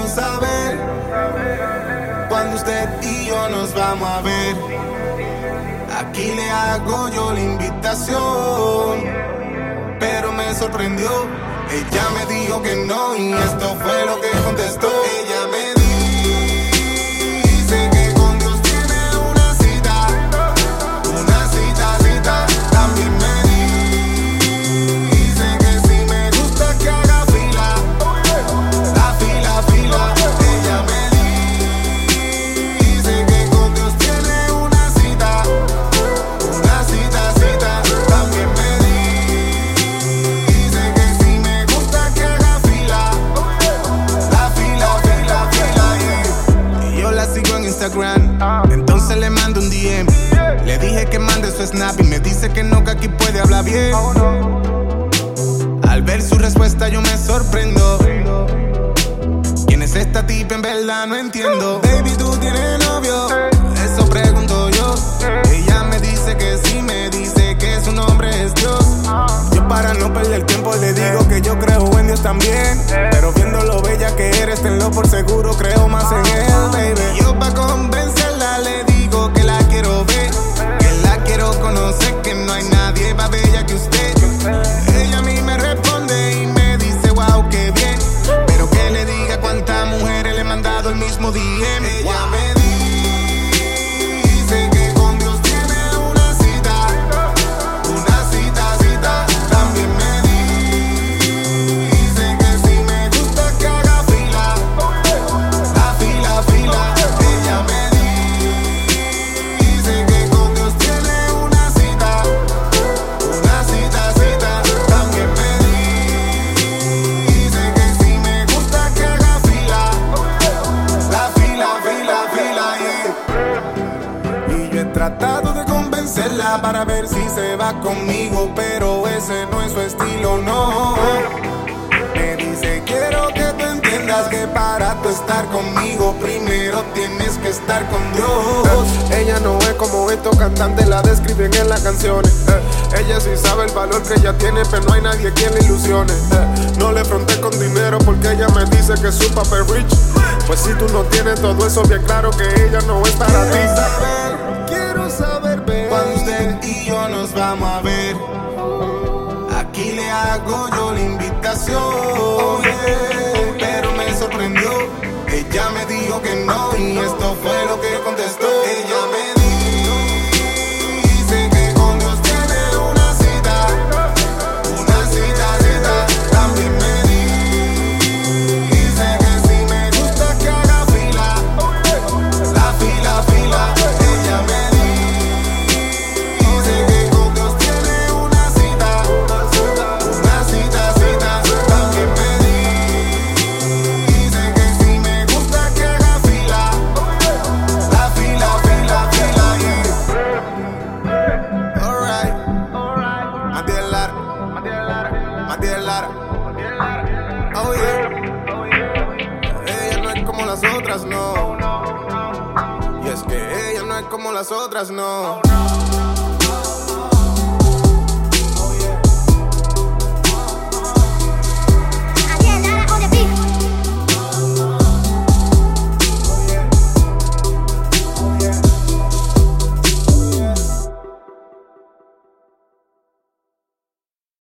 saber cuando usted y yo nos vamos a ver. Aquí le hago yo la invitación, pero me sorprendió. Ella me dijo que no y esto fue lo que contestó. Ella me dice que con Dios tiene una cita, cita. También me dice que si me gusta que haga fila, la fila. Ella me dice que con Dios tiene una cita. También me dice que si me gusta que haga fila, la fila. Y yo la sigo en Instagram, entonces le mando un DM. Le dije que mande su snap y me dice que no, que aquí puede hablar bien. Al ver su respuesta yo me sorprendo. ¿Quién es esta tipa? En verdad no entiendo. Baby, ¿tú tienes novio? Eso pregunto yo. Ella me dice que sí, me dice que su nombre es Dios. Yo para no perder tiempo le digo que yo creo en Dios también, pero viendo lo bella que eres, tenlo por seguro, creo más en él, baby. Y yo pa' convencerla le digo que la quiero ver, que la quiero conocer, que no hay nadie más bella que usted. Ella a mí me responde y me dice wow, qué bien, pero que le diga cuántas mujeres le he mandado el mismo DM. Ella me dice que con Dios tiene una cita. También me dice que si me gusta que haga fila, la fila. Ella me dice que con Dios tiene una cita. También me dice que si me gusta que haga fila, la fila. Y yo he tratado de convencerla para ver si se va conmigo, pero ese no es su estilo, no. Me dice quiero que tú entiendas que para tú estar conmigo primero tienes que estar con Dios. Ella no es como estos cantantes la describen en las canciones. Ella sí sabe el valor que ella tiene, pero no hay nadie quien la ilusione. No le fronté con dinero porque ella me dice que su papá es rich. Pues si tú no tienes todo eso bien claro, que ella no es para ti. Quiero saber, baby, cuando usted y yo nos vamos a ver. Aquí le hago yo la invitación, pero me sorprendió. Ella me dijo que no y esto fue lo que contestó. Ella me dice que con Dios tiene una cita. También me dice que si me gusta que haga fila, la fila. Ella me dice que con Dios tiene una cita. También me dice que si me gusta que haga fila, la fila. Alright, Matías Lara. Oh yeah. Ella no es como las otras, no. Y es que ella no es como las otras, no.